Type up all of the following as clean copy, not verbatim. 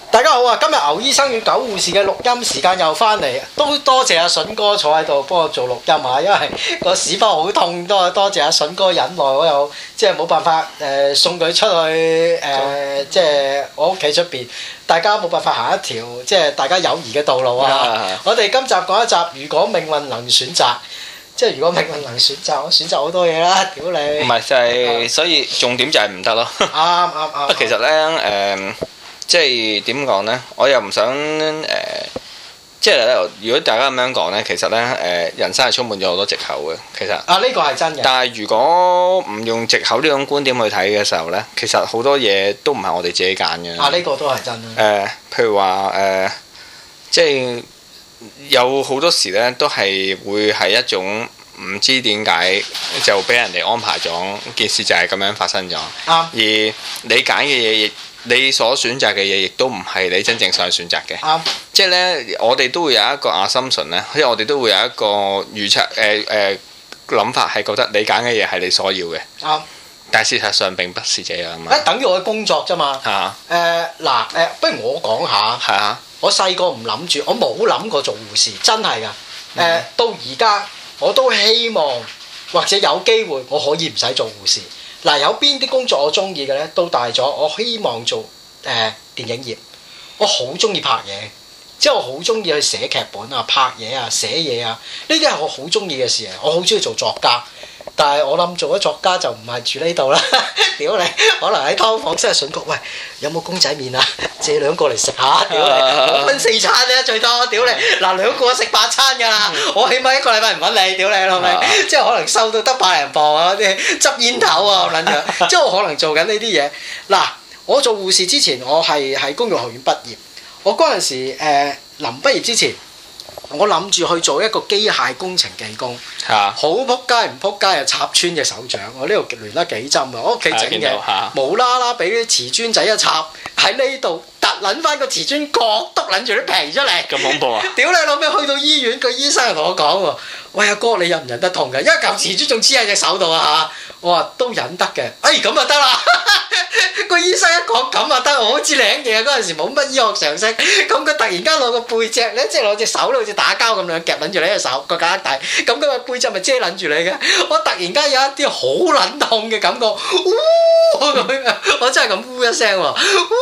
大家好啊！今日牛醫生與狗護士嘅錄音時間又翻嚟，都多謝阿筍哥坐喺度幫我做錄音啊！因為個屎忽好痛，多謝阿筍哥忍耐，我又即係冇辦法送佢出去即係我屋企出邊，大家冇辦法行一條即係大家友誼嘅道路啊！我哋今集講一集，如果命運能選擇。即係如果命運能選擇，我選擇好多嘢啦！屌你！ 唔係就係，所以重點就係唔得咯。 啱。 其實咧即係點講咧？我又唔想即係如果大家咁樣講咧，其實咧人生係充滿咗好多藉口嘅。其實呢個係真嘅。 但係如果唔用藉口呢種觀點去睇嘅時候咧，其實好多嘢都唔係我哋自己揀嘅。 呢個都係真啦。 譬如話即係。有好多時咧，都係會係一種唔知點解就俾人哋安排咗件事，就係咁樣發生咗。而你揀嘅嘢，亦你所選擇嘅嘢，亦都唔係你真正想選擇嘅。即係咧，我哋都會有一個assumption咧，即係我哋都會有一個預測諗法，係覺得你揀嘅嘢係你所要嘅。但係事實上並不是這樣嘛。 等於我嘅工作啫嘛。不如我講下。 係啊。我細個唔諗住，我冇諗過做護士，真係㗎。到而家我都希望或者有機會我可以唔使做護士。有邊啲工作我中意嘅呢？都大咗，我希望做電影業。我好中意拍嘢，即係我好中意去寫劇本啊、拍嘢啊、寫嘢啊，呢啲係我好中意嘅事啊！我好中意做作家。但係我諗做咗作家就唔係住呢度啦，屌你！可能喺劏房真係筍局，喂，有冇公仔麵啊？借兩個嚟食下，屌你！我分4餐啫，最多，屌你！嗱，兩個食8餐㗎啦，我起碼一個禮拜唔揾你，屌你係咪？即係可能收到得100零磅啊啲執煙頭啊咁撚樣，即係我可能做緊呢啲嘢。嗱，我做護士之前，我係喺工業學院畢業，我嗰陣時臨畢業之前。我諗住去做一個機械工程技工，好撲街唔撲街又插穿隻手掌，我呢度亂得幾針啊！我屋企整嘅，無啦啦俾啲瓷磚仔一插喺呢度，突撚翻個瓷磚角篤撚住啲皮出嚟，咁恐怖啊！屌你老味，去到醫院個醫生又同我講喎，喂阿哥你忍唔忍得痛㗎？因為嚿瓷磚仲黐喺隻手度啊嚇！我話都忍得嘅，咁就得啦。個醫生一講咁就得，我好似領嘢嗰陣時冇乜醫學常識，咁佢突然間攞個背脊咧，即係攞隻手咧好似打交咁樣夾撚住你隻手個架底，咁佢個背脊咪遮撚住你嘅。我突然間有一啲好撚痛嘅感覺，我真係咁呼一聲喎，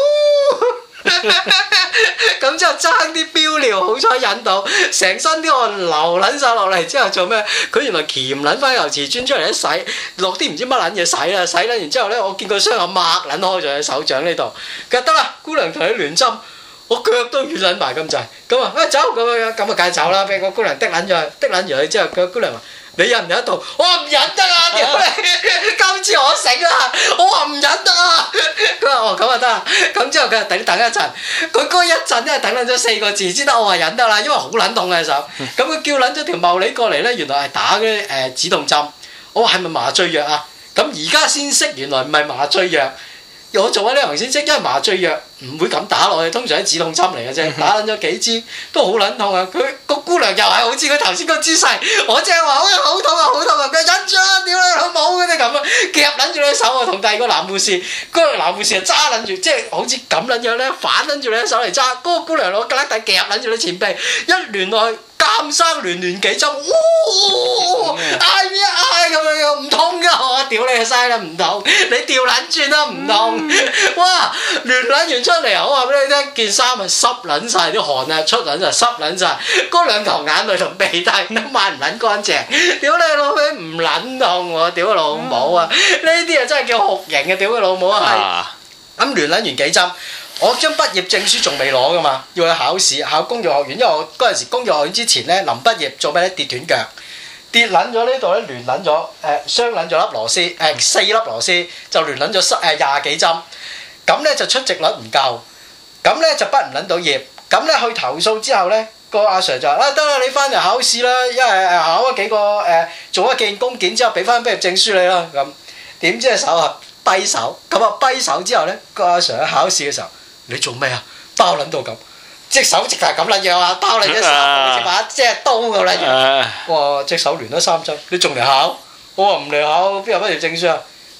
咁之後爭啲飆尿，好彩忍到，成身啲汗流撚晒落嚟之後做咩？佢原來鉗撚翻嚿瓷磚出嚟一洗，落啲唔知乜撚嘢洗啦，洗撚完之後咧，我見佢雙眼擘撚開咗喺手掌呢度，佢話得啦，姑娘同你聯針，我腳都軟撚埋咁滯，咁啊走咁樣，咁啊梗係走啦，俾個姑娘滴撚咗佢之後，個姑娘話。你忍唔忍得到？我話唔忍得啊！屌你，今次我醒啦！我話唔忍得啊！佢話咁啊得啦。咁之後佢話等一陣，佢嗰一陣咧等撚咗4個字先得。我話忍得啦，因為好撚痛嘅手。咁佢叫撚咗條茂利過嚟咧，原來係打嗰啲止痛針。我話係咪麻醉藥啊？咁而家先識原來唔係麻醉藥。我做咗呢行先識，因為麻醉藥唔會咁打落去，通常係止痛針嚟嘅啫。打撚咗幾支都好撚痛啊！佢個姑娘又係好似佢頭先個姿勢，我正話喂好痛啊好痛啊！佢忍住啊！屌你老母嗰啲咁啊，夾撚住你手啊，同第二個男護士，嗰個男護士就揸撚住，即係好似咁撚樣咧，反撚住你手嚟揸。嗰個姑娘攞格拉底夾撚住你前臂，一亂落去。監生亂幾針，嗌咩嗌咁樣唔痛㗎，我屌你個閪啦唔痛，你調撚轉啦唔痛，哇亂撚完出嚟，我話俾你聽，件衫啊濕撚晒啲汗啊出撚就濕撚晒，嗰兩頭眼淚同鼻涕都抹唔撚乾淨，屌你老味唔撚痛喎，屌老母啊！呢啲啊真係叫酷刑啊，屌佢老母啊係，咁亂撚完幾針。我張畢業證書仲未攞噶嘛，要去考試，考工業學院。因為我嗰陣時工業學院之前咧，臨畢業做咩咧？跌斷腳，跌撚咗呢度咧，亂撚咗，雙撚咗粒螺絲，4粒螺絲就亂撚咗20幾針。咁咧就出席率唔夠，咁咧就畢唔撚到業。咁咧去投訴之後咧，個阿 Sir 就話：得啦，你翻嚟考試啦，因為考咗幾個做咗件工件之後，俾翻畢業證書你啦。咁點知隻手啊跛手，咁啊跛手之後咧，個阿 Sir 喺考試嘅時候。你做咩啊？包撚到咁，隻手直頭係咁撚樣啊！包你隻手好似把即係刀咁撚樣。哇！隻手亂咗3針，你仲嚟考？我話唔嚟考，邊有畢業證書啊？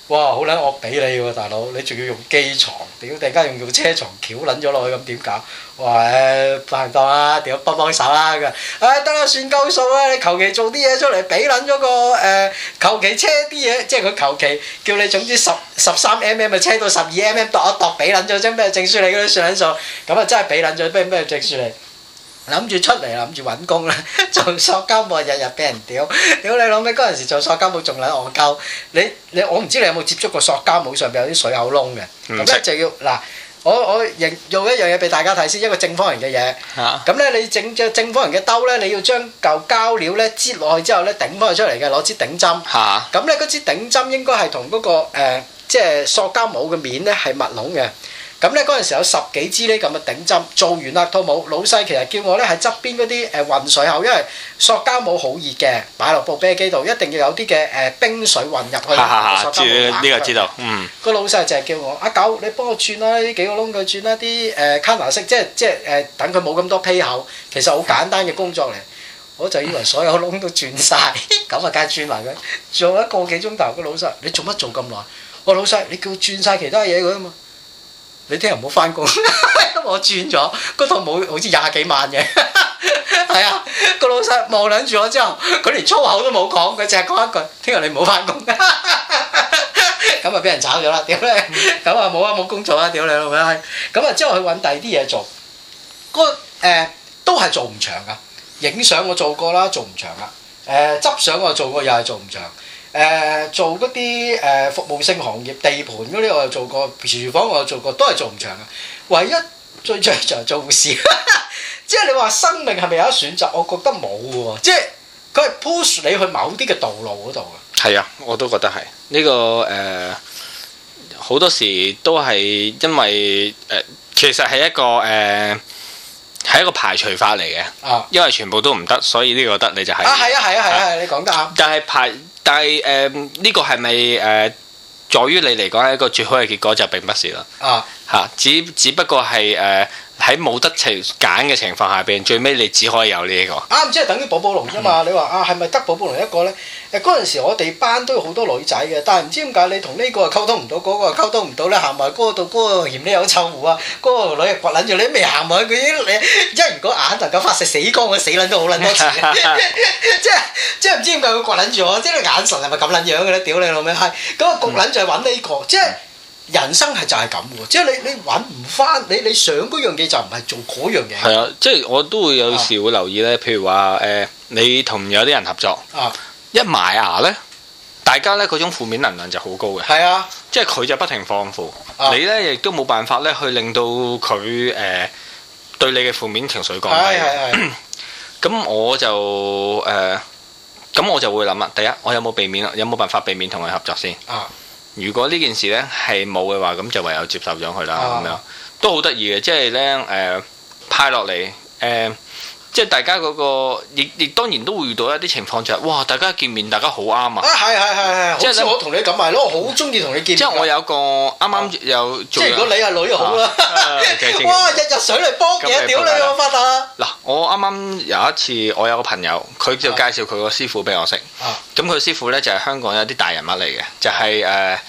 哇！好撚惡俾你喎，大佬，你仲要用機床，屌突然間用車床翹撚咗落去咁點搞？哇！拍唔當啊，屌幫手啦佢，得啦算夠數啦，你求其做啲嘢出嚟，俾撚咗個求其車啲嘢，即係佢求其叫你總之13mm咪車到12mm，度一度俾撚咗張咩證書你嗰啲算撚數，咁啊真係俾撚咗咩證書你？諗住出嚟諗住揾工啦，做塑膠帽日日俾人屌你老味嗰陣時做塑膠帽仲撚戇鳩，我唔知你有冇接觸過塑膠帽上邊有啲水口窿嘅，咁咧就要嗱我用一樣嘢俾大家睇先，一個正方形嘅嘢，咁咧你整隻正方形嘅兜咧，你要將嚿膠料咧擠落去之後咧頂翻佢出嚟嘅，攞支頂針，咁咧嗰支頂針應該係同嗰個即係塑膠帽嘅面咧係密攏嘅。咁咧嗰陣時有10幾支呢咁嘅頂針，做完啦套帽，老細其實叫我咧喺側邊嗰啲混水口，因為塑膠帽好熱嘅，擺落部啤機度一定要有啲嘅冰水混入去。 呢個知道。 個老細就係叫我阿狗，你幫我轉啦，呢幾個窿佢轉啦，啲卡式，即係等佢冇咁多披口，其實好簡單嘅工作嚟。我就以為所有窿都轉晒，咁啊梗係轉埋佢，做一個幾鐘頭。個老細你做乜做咁耐？我老細你叫我轉晒其他嘢佢啊嘛。你聽日唔好翻工，我轉咗嗰套帽好似20幾萬嘅，係啊，個老細望撚住我之後，佢連粗口都冇講，佢淨係講一句：聽日你唔好翻工。咁啊俾人炒咗啦，屌你！咁啊冇工做啦，屌你老味！咁啊之後去揾第二啲嘢做，都係做唔長噶。影相我做過啦，做唔長噶。執相我做過，又係做唔長。做嗰啲服務性行業地盤嗰啲我又做過，廚房我又做過，都係做唔長嘅。唯一最長就係做護士，即係你話生命係咪有得選擇？我覺得冇喎，即係佢係 push 你去某啲嘅道路嗰度嘅。 係啊，我都覺得係呢個好多時都係因為其實係一個係一個排除法嚟嘅。因為全部都唔得，所以呢個得你就係。 係啊，你講得啱。 但係呢個係咪在於你嚟講係一個最好嘅結果就並不是啦。只不過係喺冇得揀嘅情況下邊，最尾你只可以有呢一個。 啱，即係等於寶寶龍啫嘛。你話係咪得寶寶龍一個咧？嗰陣時我哋班都有好多女仔嘅，但係唔知點解你同呢個又溝通唔到，嗰個又溝通唔到咧，行埋嗰度嗰個嫌你有臭狐啊，嗰個女又掘撚住你，未行埋佢已經一如果眼能夠發射死光，佢死撚都好撚多次。即係唔知點解佢掘撚住我，即係眼神係咪咁撚樣嘅咧？屌你老味係咁啊！焗撚就係揾呢個，即係。人生係就係咁喎，即係你揾唔翻，你想嗰樣嘢就唔係做嗰樣嘢。係啊，即係我都會有時會留意咧，譬如話你同有啲人合作，一埋牙咧，大家咧嗰種負面能量就好高嘅。係啊，即係佢就不停放負，你咧亦都冇辦法咧去令到佢對你嘅負面情緒降低。咁我就會諗啦，第一我有冇辦法避免同佢合作先？如果呢件事咧係冇嘅話，咁就唯有接受咗佢啦。咁樣都好得意嘅，即係咧派落嚟即係大家嗰個，亦當然都會遇到一啲情況就係，哇！大家見面，大家好啱啊！係，即係我同你咁咪咯，我好中意同你見面。即係我有個啱啱有做。即係如果你係女好啦，哇！日日上嚟幫嘢，屌你我發達！嗱，我啱啱有一次，我有個朋友，佢就介紹佢個師傅俾我識。咁佢師傅咧就係香港有啲大人物嚟嘅，就係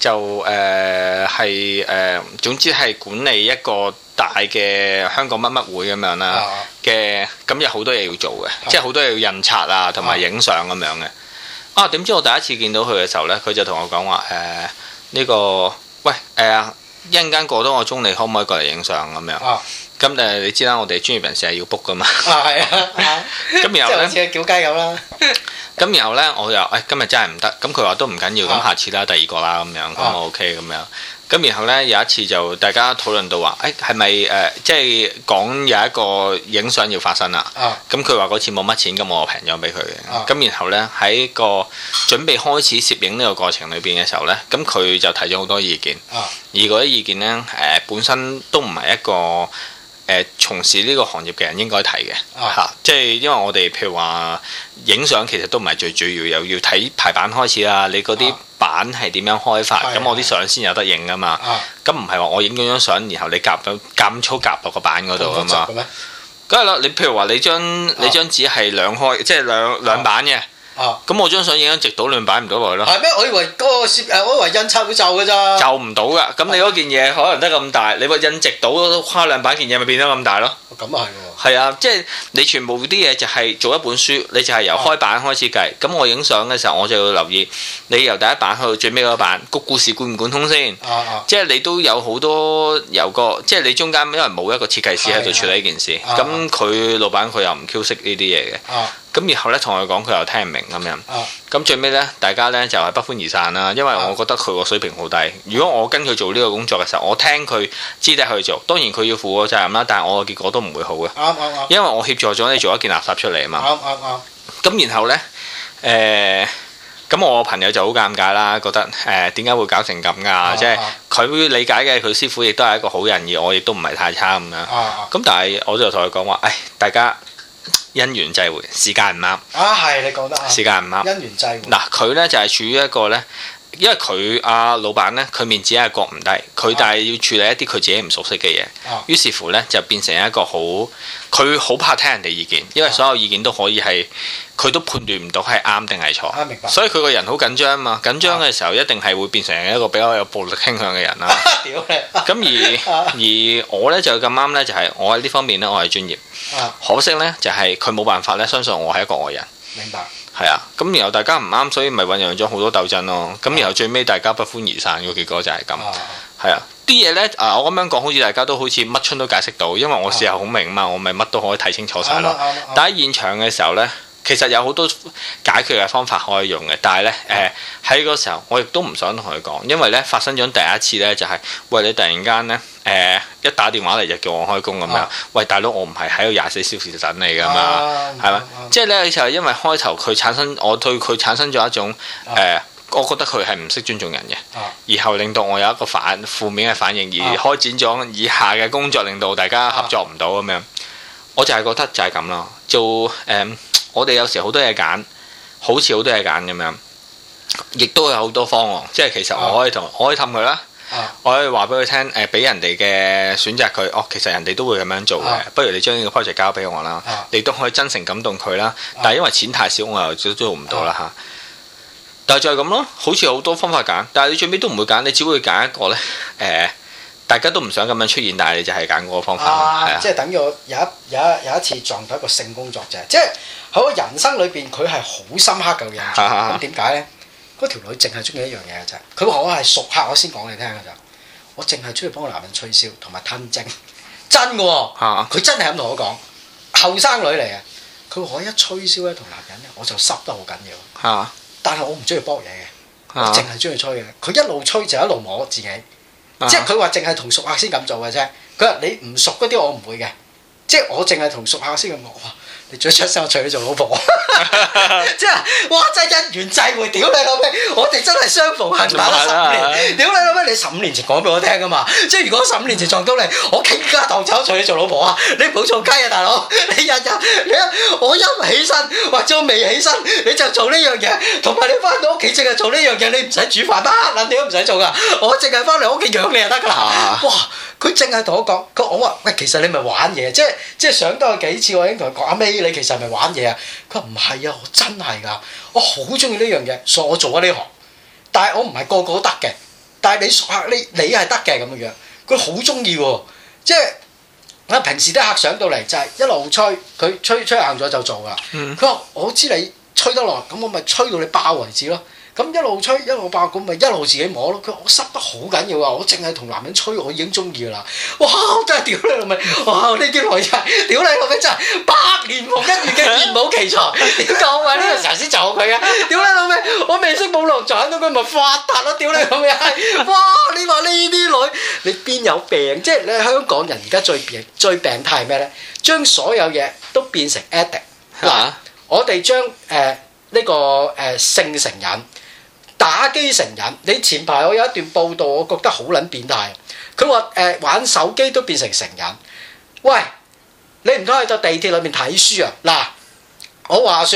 總之係管理一個大嘅香港乜乜會咁樣啦嘅，咁有好多嘢要做嘅，即係好多嘢要印刷啊，同埋影相咁樣嘅。點知我第一次見到佢嘅時候咧，佢就同我講話呢個喂一陣間過多個鐘，你可唔可以過嚟影相咁樣？咁你知啦，我哋專業人士係要 book 噶嘛。係啊，咁然後咧，好似叫雞咁啦。咁然後咧，我又今日真係唔得，咁佢話都唔緊要，咁下次啦，第二個啦咁樣，咁我 OK 咁樣。咁然後咧有一次就大家討論到話，係咪即係講有一個影相要發生啦？咁佢話嗰次冇乜錢，咁我平咗俾佢嘅。咁然後咧喺個準備開始攝影呢個過程裏邊嘅時候咧，咁佢就提咗好多意見。而嗰啲意見咧本身都唔係一個從事呢個行業嘅人應該提嘅嚇，即係因為我哋譬如話影相其實都唔係最主要，又要睇排版開始啦，你嗰啲版係點樣開法，咁我啲相先有得影噶嘛。咁唔係話我影咗張相，然後你夾粗夾落個版嗰度啊嘛。梗係啦，你譬如話你張紙係兩開，即係兩版嘅， 咁我張相影緊直到，你擺唔到落去咯。 係咩？我以為嗰個我以為印刷會就㗎咋。 就唔到㗎。咁你嗰件嘢可能得咁大，你話印直到跨兩版件嘢咪變得咁大咯？ 咁啊係喎。 係啊，即係你全部啲嘢就係做一本書，你就係由開版開始計。咁我影相嘅時候，我就要留意你由第一版去到最尾嗰版個故事貫唔貫通先。即係你都有好多由個，即係你中間因為冇一個設計師喺度處理呢件事，咁佢老闆佢又唔 Q 識呢啲嘢嘅。咁然後咧同佢講，佢又聽唔明咁樣。咁最尾咧，大家咧就係不歡而散啦。因為我覺得佢個水平好低。如果我跟佢做呢個工作嘅時候，我聽佢知得去做，當然佢要負個責任啦。但係我嘅結果都唔會好嘅。因為我協助咗你做一件垃圾出嚟啊嘛。咁然後咧，咁我朋友就好尷尬啦，覺得點解會搞成咁㗎？即係佢理解嘅，佢師傅亦都係一個好人，而我亦都唔係太差咁樣。咁但係我就同佢講話，大家因緣際會，時間唔啱。 係你講得啱。時間唔啱。因緣際會。嗱， 佢咧就係處於一個咧，因為佢老闆咧，佢面子係覺唔低，佢但係要處理一啲佢自己唔熟悉嘅嘢。於是乎咧，就變成一個佢好怕聽人哋意見，因為所有意見都可以係佢都判斷唔到係啱定係錯。 明白。 所以佢個人好緊張嘛，緊張嘅時候一定係會變成一個比較有暴力傾向嘅人啦。 屌你！ 咁而我咧就咁啱咧，就係我喺呢方面咧，我係專業。可惜咧，就係佢冇辦法咧，相信我係一個外人。 明白。 係啊，咁然後大家唔啱，所以咪醖釀咗好多鬥爭咯。咁然後最尾大家不歡而散嘅結果就係咁。係啊，啲嘢咧我咁樣講，好似大家都好似乜春都解釋到，因為我事後好明嘛，我咪乜都可以睇清楚晒咯。但喺現場嘅時候咧，其實有好多解決嘅方法可以用嘅，但係咧喺嗰時候我亦都唔想同佢講，因為咧發生咗第一次咧就係，喂，你突然間咧一打電話嚟就叫我開工咁樣，喂，大佬，我唔係喺度24小時等你噶嘛，係咪？即係咧就係因為開頭我對佢產生咗一種我覺得佢係唔識尊重人嘅，然後令到我有一個負面嘅反應，而開展咗以下嘅工作，令到大家合作唔到咁樣。我就係覺得就係咁咯，做我哋有時好多嘢揀，好似好多嘢揀咁樣，亦都有好多方案。即係其實我可以氹佢啦，我可以話俾佢聽，俾人哋嘅選擇佢。其實人哋都會咁樣做嘅，不如你將呢個 project 交俾我啦，你都可以真誠感動佢啦。但係因為錢太少，我又都做唔到啦嚇。但係就係咁咯，好似好多方法揀，但係你最尾都唔會揀，你只會揀一個咧。大家都唔想咁樣出現，但係你就係揀嗰個方法。 即係等於我有一次撞到一個性工作者，即係喺我人生裏邊，佢係好深刻嘅印象。咁點解咧？嗰條女淨係中意一樣嘢嘅啫。佢話我係熟客，我先講你聽嘅咋。我淨係中意幫個男人吹簫同埋吞精，真嘅喎。佢真係咁同我講，後生女嚟嘅。佢話我一吹簫咧同男人咧，我就濕得好緊要。但係我唔中意搏嘢嘅，我淨係中意吹嘅。佢一路吹就一路摸自己。即係佢話淨係同熟客先咁做嘅啫。佢話你唔熟嗰啲我唔會嘅，即係我淨係同熟客先咁講。哇！你最出聲我娶你做老婆，即係哇！真係因緣際會，屌你老味！我哋真係相逢恨打咗15年，屌你老味！你15年前講俾我聽㗎嘛？即係如果15年前撞到你，我傾家蕩產娶你做老婆啊！你唔好做雞啊，大佬！你日我一起身或者我未起身，你就做呢樣嘢，同埋你翻到屋企淨係做呢樣嘢，你唔使煮飯得，撚屌都唔使做㗎，我淨係翻嚟屋企養你就得㗎啦！哇！佢淨係同我講，我話喂，其實你咪玩嘢，即係上多幾次，我已經同佢講阿 May，你其實係咪玩嘢啊？佢話唔係啊，我真係㗎，我好中意呢樣嘢，所以我做咗呢行。但係我唔係個個都得嘅，但係你熟客你係得嘅咁樣樣，佢好中意喎。即係我平時啲客上到嚟就係一路吹，佢吹硬咗就做㗎。佢話我知你吹得耐，咁我咪吹到你爆為止咯。咁一路吹一路爆，咁咪一路自己摸咯。佢話我濕得好緊要啊！我淨係同男人吹，我已經中意㗎啦。哇！真係屌你老味！哇！呢啲女仔，屌你老味真係百年無一遇嘅賢武奇才。點解我話呢個時候先就佢啊？屌你老味！我未識冇浪賺到佢咪發達咯！屌你老味係！哇！你話呢啲女，你邊有病？即係你香港人而家最病態係咩咧？將所有嘢都變成 addict。嗱，我哋將呢個性成癮。打機成癮，你前排我有一段報道，我覺得好撚變態。佢話玩手機都變成成癮。喂，你唔通喺度地鐵裏面睇書啊？嗱，我話説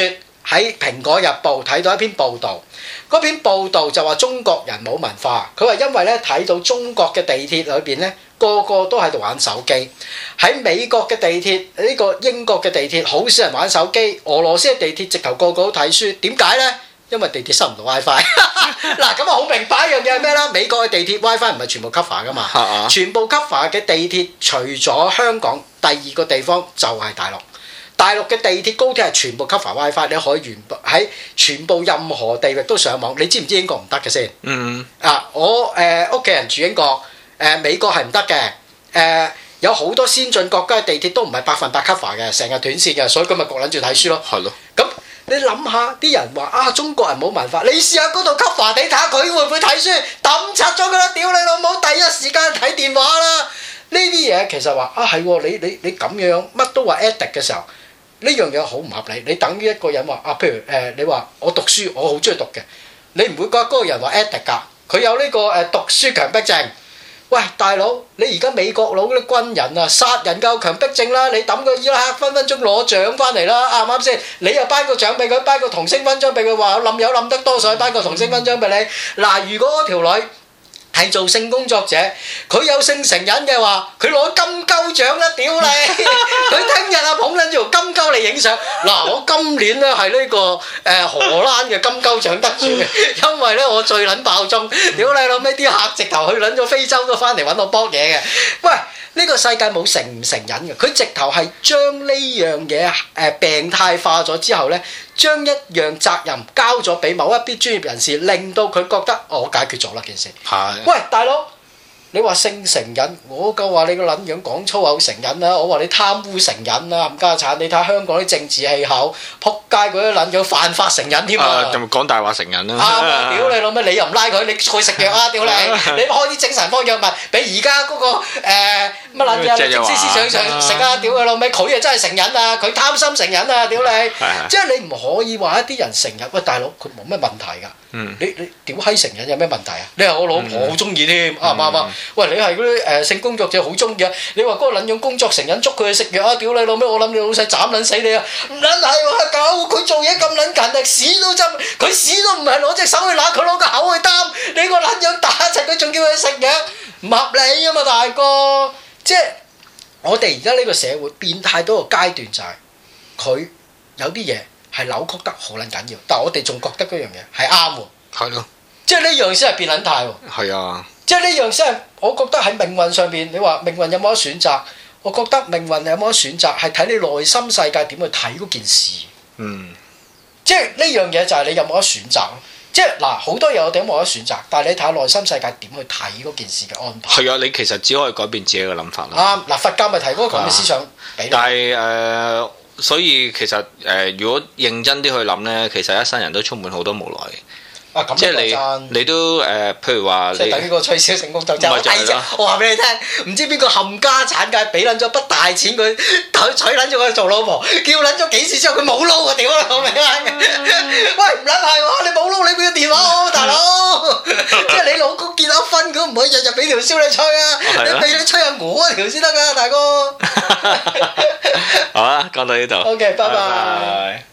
喺《蘋果日報》睇到一篇報導，嗰篇報導就話中國人冇文化。佢話因為咧睇到中國嘅地鐵裏邊咧，個個都喺度玩手機。喺美國嘅地鐵，呢個英國嘅地鐵好少人玩手機。俄羅斯嘅地鐵直頭個個都睇書。點解咧？因為地鐵收唔到 WiFi。嗱咁啊，好明白一樣嘢係咩啦？美國嘅地鐵 WiFi 唔係全部 cover 噶嘛，全部 cover 嘅地鐵除咗香港，第二個地方就係大陸。大陸嘅地鐵高鐵係全部 cover WiFi，你可以喺全部任何地域都上網。你知唔知英國唔得嘅先？我屋企人住英國，美國係唔得嘅。有好多先進國家嘅地鐵都唔係100% cover 嘅，成日斷線嘅，所以佢咪焗撚住睇書咯。係咯。咁你諗下，啲人話啊中國人冇文化，你試下嗰度 cover 你睇下佢會唔會睇書？抌柒咗佢啦！屌你老母，第一時間睇電話啦！呢啲嘢其實話啊係喎，你咁樣乜都話 addict 嘅時候，呢樣嘢好唔合理。你等於一個人話啊，譬如你話我讀書，我好中意讀嘅，你唔會覺得嗰個人話 addict 㗎？佢有呢個讀書強迫症。喂，大佬，你而家美國佬嗰啲軍人啊，殺人夠強迫症啦！你抌個伊拉克分分鐘攞獎翻嚟啦，啱唔啱先？你又頒個獎俾佢，頒個童星勳章俾佢，話冧油冧得多，所以頒個童星勳章俾你。嗱，如果嗰條女係做性工作者，佢有性成癮嘅話，佢攞金鳩獎啦！屌你，佢聽日啊捧撚住條金鳩嚟影相。嗱，我今年咧係呢個荷蘭嘅金鳩獎得主嘅，因為咧我最撚爆鐘。屌你老味，啲客直頭去撚咗非洲都翻嚟揾我搏嘢嘅。喂，呢個世界冇成唔成癮嘅，佢直頭係將呢樣嘢病態化咗之後咧，將一樣責任交咗俾某一啲專業人士，令到佢覺得我解決咗啦件事。係。喂，大佬，你話性成癮，我夠話你個撚樣講粗口成癮啦，我話你貪污成癮啦，冚家產！你睇下香港啲政治氣候，撲街嗰啲撚樣犯法成癮添啊！ 就咪講大話成癮啦！ 啊！屌你老咩！你又唔拉佢，你去食藥啊！屌你！你開啲精神科藥物俾而家嗰個乜撚嘢律政司司長上食啊！屌你老味，佢啊真係成癮啊！佢貪心成癮啊！屌你！即係你唔可以話一啲人成癮。喂，大佬，佢冇咩問題㗎。你屌閪成癮有咩問題啊？你話我老婆好中意添，啱唔啱啊？喂，你係嗰啲性工作者好中意啊？你話嗰個撚樣工作成癮捉佢去食藥啊？屌你老味！我諗你老細斬撚死你啊！唔撚係喎，狗佢做嘢咁撚勤力，屎都執，佢屎都唔係攞隻手去揦，佢攞個口去擔。你個撚樣打柒佢，仲叫佢食藥，唔合理啊嘛，大哥！即係我哋而家呢個社會變態到個階段就係佢有啲嘢係扭曲得好撚緊要，但係我哋仲覺得嗰樣嘢係啱喎。係咯，即係呢樣先係變撚態喎。係啊，即係呢樣先係我覺得喺命運上邊，你話命運有冇得選擇？我覺得命運有冇得選擇係睇你內心世界點去睇嗰件事。即係呢樣嘢就係你有冇得選擇。即係嗱，好多嘢我哋都冇得選擇，但係你睇下內心世界點去睇嗰件事嘅安排。係啊，你其實只可以改變自己嘅諗法啦。嗱，佛教咪提嗰個咁嘅思想俾你。但係所以其實如果認真啲去諗咧，其實一生人都充滿好多無奈。即係你都譬如話，即係等於個吹簫成功就真係我話俾你聽，唔知邊個冚家產界俾撚咗筆大錢佢娶撚咗佢做老婆，叫撚咗幾次之後佢冇撈啊！屌你老味！喂，唔撚係喎，你冇撈你俾個電話我大佬，即係你老公結咗婚，佢唔可以日日俾條簫你吹啊！你俾你吹下我條先得㗎，大哥。好啦，講到呢度。OK，拜拜。